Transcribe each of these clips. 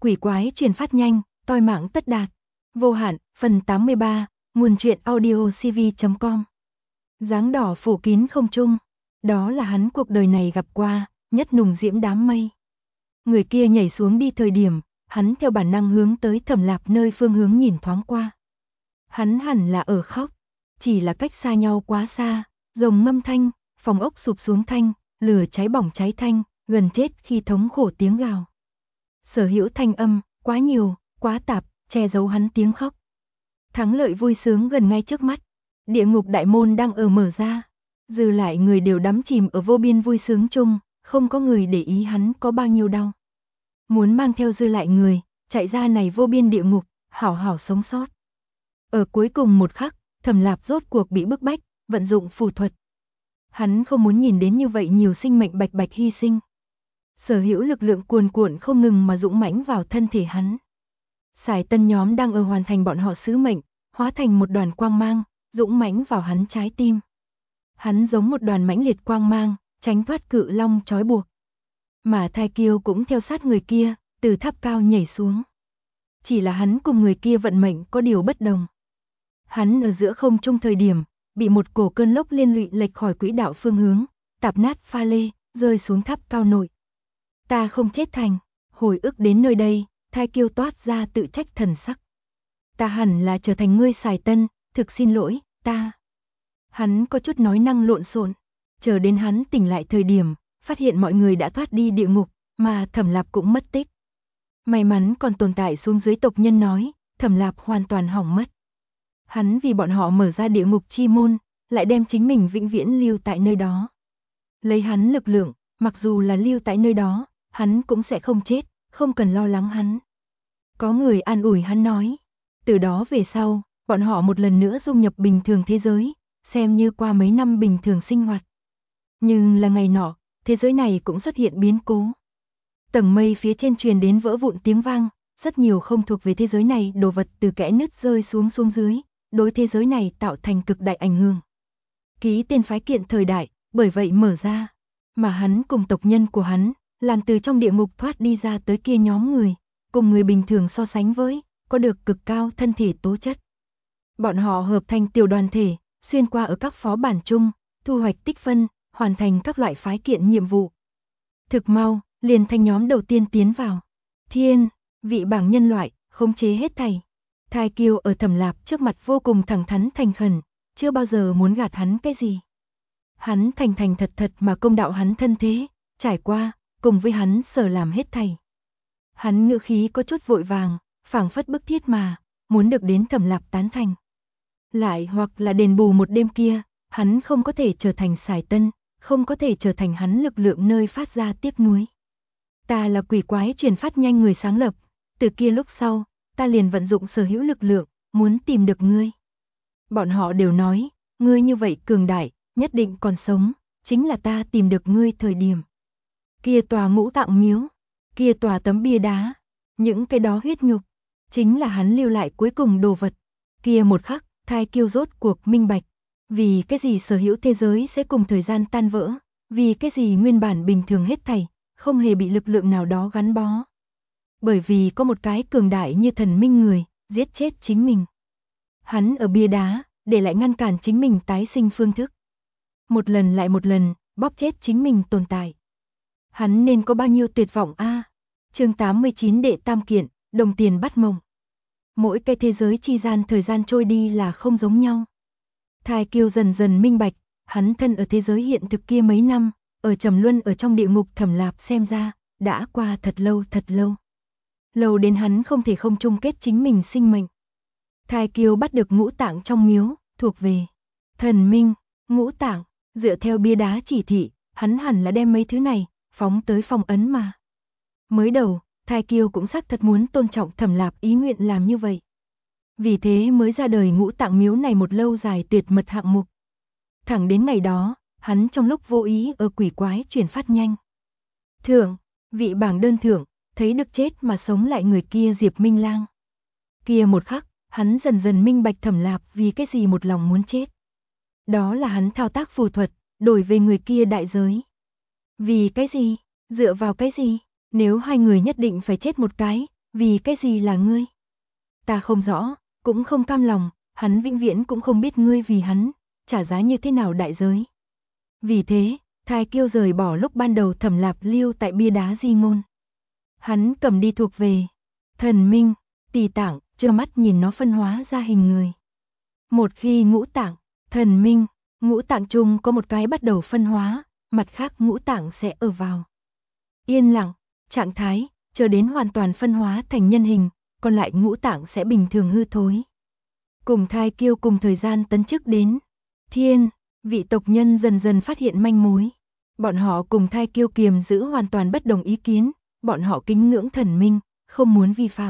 Quỷ quái truyền phát nhanh, toi mạng tất đạt. Vô hạn, phần 83, nguồn truyện audio cv.com. Dáng đỏ phủ kín không trung, đó là hắn cuộc đời này gặp qua, nhất nùng diễm đám mây. Người kia nhảy xuống đi thời điểm, hắn theo bản năng hướng tới Thẩm Lạp nơi phương hướng nhìn thoáng qua. Hắn hẳn là ở khóc, chỉ là cách xa nhau quá xa, rồng ngâm thanh, phòng ốc sụp xuống thanh, lửa cháy bỏng cháy thanh, gần chết khi thống khổ tiếng gào. Sở hữu thanh âm, quá nhiều, quá tạp, che giấu hắn tiếng khóc. Thắng lợi vui sướng gần ngay trước mắt, địa ngục đại môn đang ở mở ra, dư lại người đều đắm chìm ở vô biên vui sướng chung, không có người để ý hắn có bao nhiêu đau. Muốn mang theo dư lại người, chạy ra này vô biên địa ngục, hảo hảo sống sót. Ở cuối cùng một khắc, Thẩm Lạp rốt cuộc bị bức bách, vận dụng phù thuật. Hắn không muốn nhìn đến như vậy nhiều sinh mệnh bạch bạch hy sinh. Sở hữu lực lượng cuồn cuộn không ngừng mà dũng mãnh vào thân thể hắn. Sải Tân nhóm đang ở hoàn thành bọn họ sứ mệnh, hóa thành một đoàn quang mang, dũng mãnh vào hắn trái tim. Hắn giống một đoàn mãnh liệt quang mang, tránh thoát cự long trói buộc. Mà Thai Kiêu cũng theo sát người kia, từ tháp cao nhảy xuống. Chỉ là hắn cùng người kia vận mệnh có điều bất đồng. Hắn ở giữa không trung thời điểm, bị một cổ cơn lốc liên lụy lệch khỏi quỹ đạo phương hướng, tạp nát pha lê, rơi xuống tháp cao nội. Ta không chết thành, hồi ức đến nơi đây, Thai Kiêu toát ra tự trách thần sắc. Ta hẳn là trở thành ngươi Sải Tân, thực xin lỗi, ta. Hắn có chút nói năng lộn xộn, chờ đến hắn tỉnh lại thời điểm, phát hiện mọi người đã thoát đi địa ngục, mà Thẩm Lạp cũng mất tích. May mắn còn tồn tại xuống dưới tộc nhân nói, Thẩm Lạp hoàn toàn hỏng mất. Hắn vì bọn họ mở ra địa ngục chi môn, lại đem chính mình vĩnh viễn lưu tại nơi đó. Lấy hắn lực lượng, mặc dù là lưu tại nơi đó, hắn cũng sẽ không chết, không cần lo lắng hắn. Có người an ủi hắn nói, từ đó về sau, bọn họ một lần nữa dung nhập bình thường thế giới, xem như qua mấy năm bình thường sinh hoạt. Nhưng là ngày nọ, thế giới này cũng xuất hiện biến cố. Tầng mây phía trên truyền đến vỡ vụn tiếng vang, rất nhiều không thuộc về thế giới này đồ vật từ kẽ nứt rơi xuống dưới, đối thế giới này tạo thành cực đại ảnh hưởng. Ký tên phái kiện thời đại, bởi vậy mở ra, mà hắn cùng tộc nhân của hắn, làm từ trong địa ngục thoát đi ra tới kia nhóm người, cùng người bình thường so sánh với, có được cực cao thân thể tố chất. Bọn họ hợp thành tiểu đoàn thể, xuyên qua ở các phó bản chung, thu hoạch tích phân, hoàn thành các loại phái kiện nhiệm vụ. Thực mau, liền thành nhóm đầu tiên tiến vào. Thiên, vị bảng nhân loại, khống chế hết thảy. Thai Kiêu ở Thẩm Lạp trước mặt vô cùng thẳng thắn thành khẩn, chưa bao giờ muốn gạt hắn cái gì. Hắn thành thành thật thật mà công đạo hắn thân thế, trải qua, cùng với hắn sở làm hết thảy. Hắn ngữ khí có chút vội vàng, phảng phất bức thiết mà, muốn được đến Thẩm Lạp tán thành. Lại hoặc là đền bù một đêm kia, hắn không có thể trở thành Sải Tân, không có thể trở thành hắn lực lượng nơi phát ra tiếc nuối. Ta là quỷ quái truyền phát nhanh người sáng lập, từ kia lúc sau, ta liền vận dụng sở hữu lực lượng, muốn tìm được ngươi. Bọn họ đều nói, ngươi như vậy cường đại, nhất định còn sống, chính là ta tìm được ngươi thời điểm. Kia tòa ngũ tạng miếu, kia tòa tấm bia đá, những cái đó huyết nhục, chính là hắn lưu lại cuối cùng đồ vật. Kia một khắc, Thai Kiêu rốt cuộc minh bạch, vì cái gì sở hữu thế giới sẽ cùng thời gian tan vỡ, vì cái gì nguyên bản bình thường hết thảy, không hề bị lực lượng nào đó gắn bó. Bởi vì có một cái cường đại như thần minh người, giết chết chính mình. Hắn ở bia đá, để lại ngăn cản chính mình tái sinh phương thức. Một lần lại một lần, bóp chết chính mình tồn tại. Hắn nên có bao nhiêu tuyệt vọng a? Chương 89 đệ tam kiện, đồng tiền bắt mộng. Mỗi cái thế giới chi gian thời gian trôi đi là không giống nhau. Thai Kiêu dần dần minh bạch, hắn thân ở thế giới hiện thực kia mấy năm, ở trầm luân ở trong địa ngục Thẩm Lạp xem ra, đã qua thật lâu thật lâu. Lâu đến hắn không thể không chung kết chính mình sinh mệnh. Thai Kiêu bắt được ngũ tạng trong miếu, thuộc về thần minh, ngũ tạng, dựa theo bia đá chỉ thị, hắn hẳn là đem mấy thứ này, phóng tới phong ấn mà. Mới đầu, Thai Kiêu cũng xác thật muốn tôn trọng Thẩm Lạp ý nguyện làm như vậy. Vì thế mới ra đời ngũ tạng miếu này một lâu dài tuyệt mật hạng mục. Thẳng đến ngày đó, hắn trong lúc vô ý ở quỷ quái truyền phát nhanh. Thưởng, vị bảng đơn thưởng, thấy được chết mà sống lại người kia Diệp Minh Lang. Kia một khắc, hắn dần dần minh bạch Thẩm Lạp vì cái gì một lòng muốn chết. Đó là hắn thao tác phù thuật, đổi về người kia đại giới. Vì cái gì? Dựa vào cái gì? Nếu hai người nhất định phải chết một cái, vì cái gì là ngươi? Ta không rõ, cũng không cam lòng, hắn vĩnh viễn cũng không biết ngươi vì hắn, trả giá như thế nào đại giới. Vì thế, Thái Kiêu rời bỏ lúc ban đầu Thẩm Lạp lưu tại bia đá di ngôn. Hắn cầm đi thuộc về thần minh, Tỳ Tạng, trơ mắt nhìn nó phân hóa ra hình người. Một khi ngũ tạng, thần minh, ngũ tạng chung có một cái bắt đầu phân hóa, mặt khác ngũ tạng sẽ ở vào yên lặng, trạng thái, chờ đến hoàn toàn phân hóa thành nhân hình, còn lại ngũ tạng sẽ bình thường hư thối. Cùng Thái Kiêu cùng thời gian tấn chức đến thiên, vị tộc nhân dần dần phát hiện manh mối. Bọn họ cùng Thái Kiêu kiềm giữ hoàn toàn bất đồng ý kiến, bọn họ kính ngưỡng thần minh, không muốn vi phạm.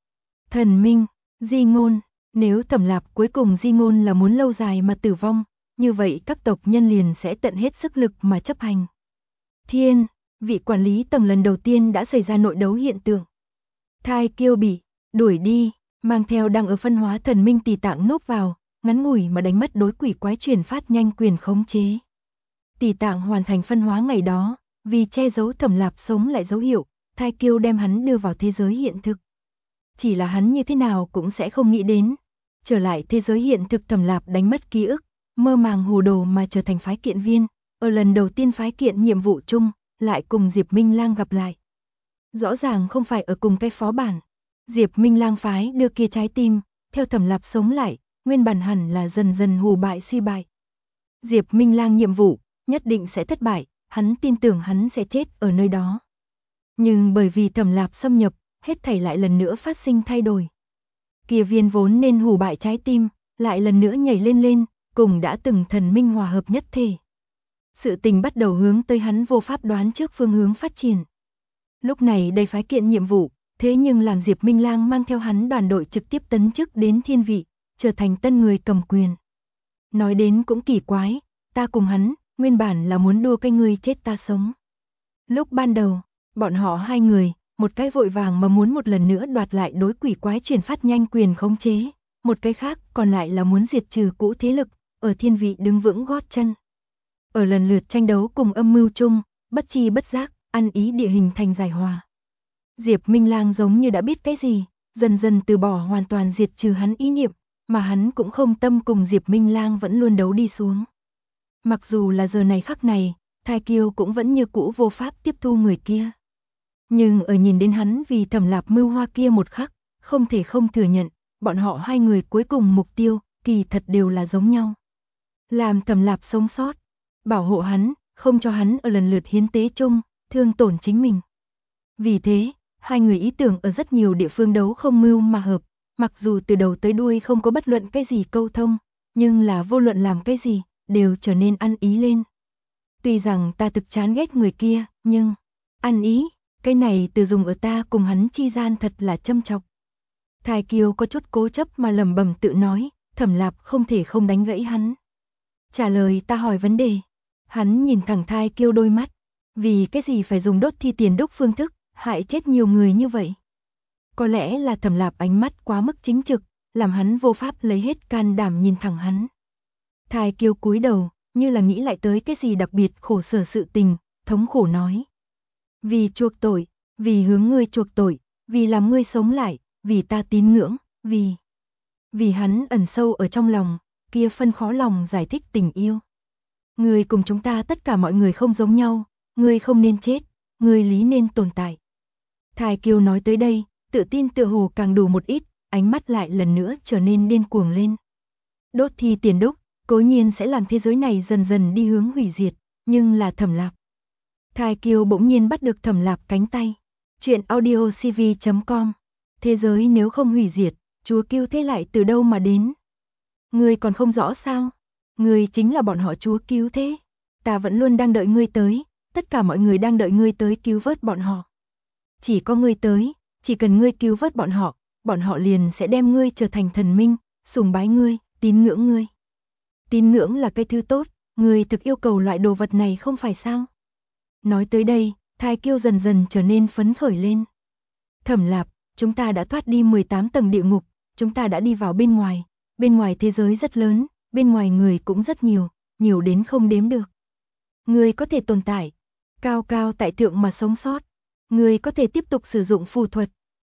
Thần minh, di ngôn, nếu Thẩm Lạp cuối cùng di ngôn là muốn lâu dài mà tử vong, như vậy các tộc nhân liền sẽ tận hết sức lực mà chấp hành. Thiên, vị quản lý tầng lần đầu tiên đã xảy ra nội đấu hiện tượng. Thái Kiêu bị đuổi đi, mang theo đang ở phân hóa thần minh Tỳ Tạng nốt vào, ngắn ngủi mà đánh mất đối quỷ quái truyền phát nhanh quyền khống chế. Tỳ Tạng hoàn thành phân hóa ngày đó, vì che giấu Thẩm Lạp sống lại dấu hiệu, Thái Kiêu đem hắn đưa vào thế giới hiện thực. Chỉ là hắn như thế nào cũng sẽ không nghĩ đến, trở lại thế giới hiện thực Thẩm Lạp đánh mất ký ức, mơ màng hồ đồ mà trở thành phái kiện viên, ở lần đầu tiên phái kiện nhiệm vụ chung, lại cùng Diệp Minh Lang gặp lại. Rõ ràng không phải ở cùng cái phó bản. Diệp Minh Lang phái đưa kia trái tim, theo Thẩm Lạp sống lại, nguyên bản hẳn là dần dần hù bại suy bại. Diệp Minh Lang nhiệm vụ nhất định sẽ thất bại, hắn tin tưởng hắn sẽ chết ở nơi đó. Nhưng bởi vì Thẩm Lạp xâm nhập, hết thảy lại lần nữa phát sinh thay đổi. Kia viên vốn nên hù bại trái tim, lại lần nữa nhảy lên lên, cùng đã từng thần minh hòa hợp nhất thể. Sự tình bắt đầu hướng tới hắn vô pháp đoán trước phương hướng phát triển. Lúc này đây phái kiện nhiệm vụ, thế nhưng làm Diệp Minh Lang mang theo hắn đoàn đội trực tiếp tấn chức đến thiên vị, trở thành tân người cầm quyền. Nói đến cũng kỳ quái, ta cùng hắn, nguyên bản là muốn đua cái người chết ta sống. Lúc ban đầu, bọn họ hai người, một cái vội vàng mà muốn một lần nữa đoạt lại đối quỷ quái truyền phát nhanh quyền khống chế, một cái khác còn lại là muốn diệt trừ cũ thế lực, ở thiên vị đứng vững gót chân. Ở lần lượt tranh đấu cùng âm mưu chung, bất chi bất giác, ăn ý địa hình thành giải hòa. Diệp Minh Lang giống như đã biết cái gì, dần dần từ bỏ hoàn toàn diệt trừ hắn ý niệm, mà hắn cũng không tâm cùng Diệp Minh Lang vẫn luôn đấu đi xuống. Mặc dù là giờ này khắc này, Thái Kiêu cũng vẫn như cũ vô pháp tiếp thu người kia. Nhưng ở nhìn đến hắn vì Thẩm Lạp mưu hoa kia một khắc, không thể không thừa nhận, bọn họ hai người cuối cùng mục tiêu, kỳ thật đều là giống nhau. Làm Thẩm Lạp sống sót, bảo hộ hắn, không cho hắn ở lần lượt hiến tế chung, thương tổn chính mình. Vì thế, hai người ý tưởng ở rất nhiều địa phương đấu không mưu mà hợp, mặc dù từ đầu tới đuôi không có bất luận cái gì câu thông, nhưng là vô luận làm cái gì, đều trở nên ăn ý lên. Tuy rằng ta thực chán ghét người kia, nhưng ăn ý, cái này từ dùng ở ta cùng hắn chi gian thật là châm chọc. Thái Kiêu có chút cố chấp mà lẩm bẩm tự nói, Thẩm Lạp không thể không đánh gãy hắn. Trả lời ta hỏi vấn đề. Hắn nhìn thẳng Thái Kiêu đôi mắt, vì cái gì phải dùng đốt thi tiền đúc phương thức, hại chết nhiều người như vậy. Có lẽ là Thẩm Lạp ánh mắt quá mức chính trực, làm hắn vô pháp lấy hết can đảm nhìn thẳng hắn. Thái Kiêu cúi đầu, như là nghĩ lại tới cái gì đặc biệt khổ sở sự tình, thống khổ nói. Vì chuộc tội, vì hướng ngươi chuộc tội, vì làm ngươi sống lại, vì ta tín ngưỡng, vì hắn ẩn sâu ở trong lòng, kia phân khó lòng giải thích tình yêu. Ngươi cùng chúng ta tất cả mọi người không giống nhau, ngươi không nên chết, ngươi lý nên tồn tại. Thái Kiêu nói tới đây, tự tin tựa hồ càng đủ một ít, ánh mắt lại lần nữa trở nên điên cuồng lên. Đốt thi tiền đúc, cố nhiên sẽ làm thế giới này dần dần đi hướng hủy diệt, nhưng là Thẩm Lạp. Thái Kiêu bỗng nhiên bắt được Thẩm Lạp cánh tay. Chuyện audiocv.com. Thế giới nếu không hủy diệt, Chúa Cứu Thế lại từ đâu mà đến? Ngươi còn không rõ sao? Ngươi chính là bọn họ Chúa Cứu Thế. Ta vẫn luôn đang đợi ngươi tới, tất cả mọi người đang đợi ngươi tới cứu vớt bọn họ. Chỉ có ngươi tới, chỉ cần ngươi cứu vớt bọn họ liền sẽ đem ngươi trở thành thần minh, sùng bái ngươi, tín ngưỡng ngươi. Tín ngưỡng là cái thứ tốt, ngươi thực yêu cầu loại đồ vật này không phải sao? Nói tới đây, Thái Kiêu dần dần trở nên phấn khởi lên. Thẩm Lạp, chúng ta đã thoát đi 18 tầng địa ngục, chúng ta đã đi vào bên ngoài thế giới rất lớn, bên ngoài người cũng rất nhiều, nhiều đến không đếm được. Ngươi có thể tồn tại, cao cao tại thượng mà sống sót, ngươi có thể tiếp tục sử dụng phù thuật,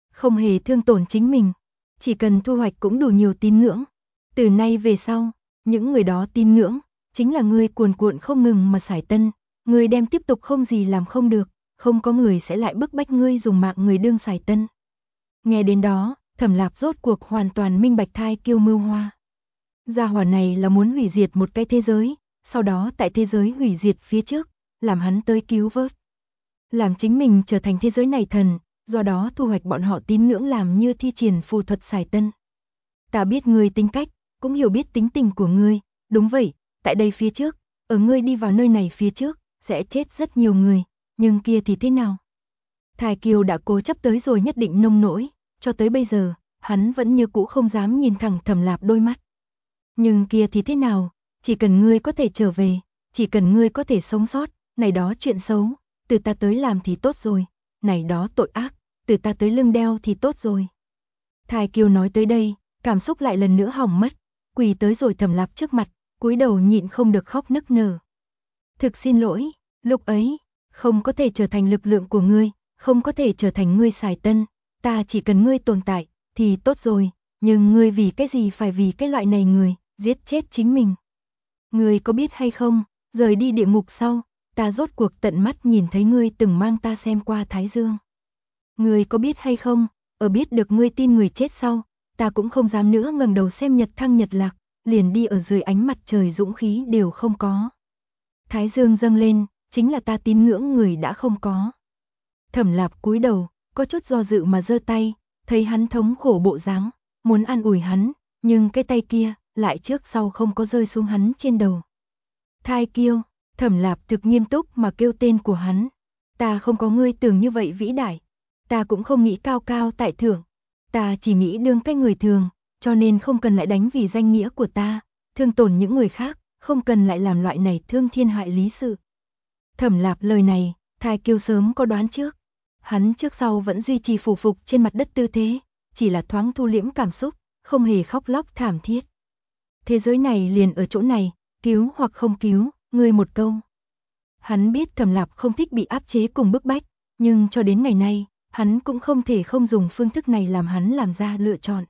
không hề thương tổn chính mình, chỉ cần thu hoạch cũng đủ nhiều tín ngưỡng. Từ nay về sau, những người đó tín ngưỡng, chính là ngươi cuồn cuộn không ngừng mà xài tân, ngươi đem tiếp tục không gì làm không được, không có người sẽ lại bức bách ngươi dùng mạng người đương xài tân. Nghe đến đó, Thẩm Lạp rốt cuộc hoàn toàn minh bạch Thai Kiêu mưu hoa. Gia hỏa này là muốn hủy diệt một cái thế giới, sau đó tại thế giới hủy diệt phía trước, làm hắn tới cứu vớt. Làm chính mình trở thành thế giới này thần, do đó thu hoạch bọn họ tín ngưỡng làm như thi triển phù thuật xài tân. Ta biết ngươi tính cách, cũng hiểu biết tính tình của ngươi, đúng vậy, tại đây phía trước, ở ngươi đi vào nơi này phía trước, sẽ chết rất nhiều người, nhưng kia thì thế nào? Thái Kiều đã cố chấp tới rồi nhất định nông nỗi, cho tới bây giờ, hắn vẫn như cũ không dám nhìn thẳng Thẩm Lạp đôi mắt. Nhưng kia thì thế nào, chỉ cần ngươi có thể trở về, chỉ cần ngươi có thể sống sót, này đó chuyện xấu, từ ta tới làm thì tốt rồi, này đó tội ác, từ ta tới lưng đeo thì tốt rồi. Thái Kiều nói tới đây, cảm xúc lại lần nữa hỏng mất, quỳ tới rồi Thẩm Lạp trước mặt, cúi đầu nhịn không được khóc nức nở. Thực xin lỗi, lúc ấy, không có thể trở thành lực lượng của ngươi, không có thể trở thành ngươi xài tân, ta chỉ cần ngươi tồn tại, thì tốt rồi, nhưng ngươi vì cái gì phải vì cái loại này người, giết chết chính mình. Ngươi có biết hay không, rời đi địa ngục sau, ta rốt cuộc tận mắt nhìn thấy ngươi từng mang ta xem qua Thái Dương. Ngươi có biết hay không, ở biết được ngươi tin người chết sau, ta cũng không dám nữa ngẩng đầu xem nhật thăng nhật lạc, liền đi ở dưới ánh mặt trời dũng khí đều không có. Thái Dương dâng lên, chính là ta tín ngưỡng người đã không có. Thẩm Lạp cúi đầu, có chút do dự mà giơ tay, thấy hắn thống khổ bộ dáng, muốn an ủi hắn, nhưng cái tay kia lại trước sau không có rơi xuống hắn trên đầu. Thai Kiêu, Thẩm Lạp thực nghiêm túc mà kêu tên của hắn. Ta không có ngươi tưởng như vậy vĩ đại, ta cũng không nghĩ cao cao tại thượng, ta chỉ nghĩ đương cái người thường, cho nên không cần lại đánh vì danh nghĩa của ta, thương tổn những người khác, không cần lại làm loại này thương thiên hại lý sự. Thẩm Lạp lời này, Thai Kiêu sớm có đoán trước. Hắn trước sau vẫn duy trì phủ phục trên mặt đất tư thế, chỉ là thoáng thu liễm cảm xúc, không hề khóc lóc thảm thiết. Thế giới này liền ở chỗ này, cứu hoặc không cứu, ngươi một câu. Hắn biết Thẩm Lạp không thích bị áp chế cùng bức bách, nhưng cho đến ngày nay, hắn cũng không thể không dùng phương thức này làm hắn làm ra lựa chọn.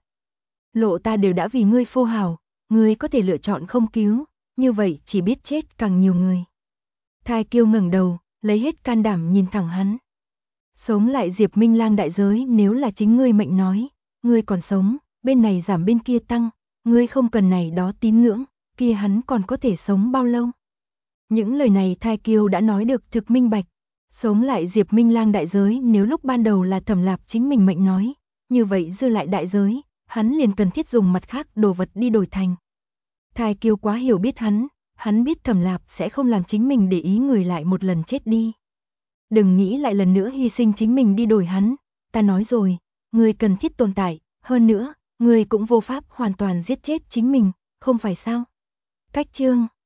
Lộ ta đều đã vì ngươi phô hào, ngươi có thể lựa chọn không cứu, như vậy chỉ biết chết càng nhiều người. Thai Kiêu ngẩng đầu, lấy hết can đảm nhìn thẳng hắn. Sống lại Diệp Minh Lang đại giới nếu là chính ngươi mệnh nói, ngươi còn sống, bên này giảm bên kia tăng, ngươi không cần này đó tín ngưỡng, kia hắn còn có thể sống bao lâu? Những lời này Thai Kiêu đã nói được thực minh bạch, sống lại Diệp Minh Lang đại giới nếu lúc ban đầu là Thẩm Lạp chính mình mệnh nói, như vậy dư lại đại giới, hắn liền cần thiết dùng mặt khác đồ vật đi đổi thành. Thai Kiêu quá hiểu biết hắn biết Thẩm Lạp sẽ không làm chính mình để ý người lại một lần chết đi. Đừng nghĩ lại lần nữa hy sinh chính mình đi đổi hắn, ta nói rồi, người cần thiết tồn tại, hơn nữa, người cũng vô pháp hoàn toàn giết chết chính mình, không phải sao? Cách chương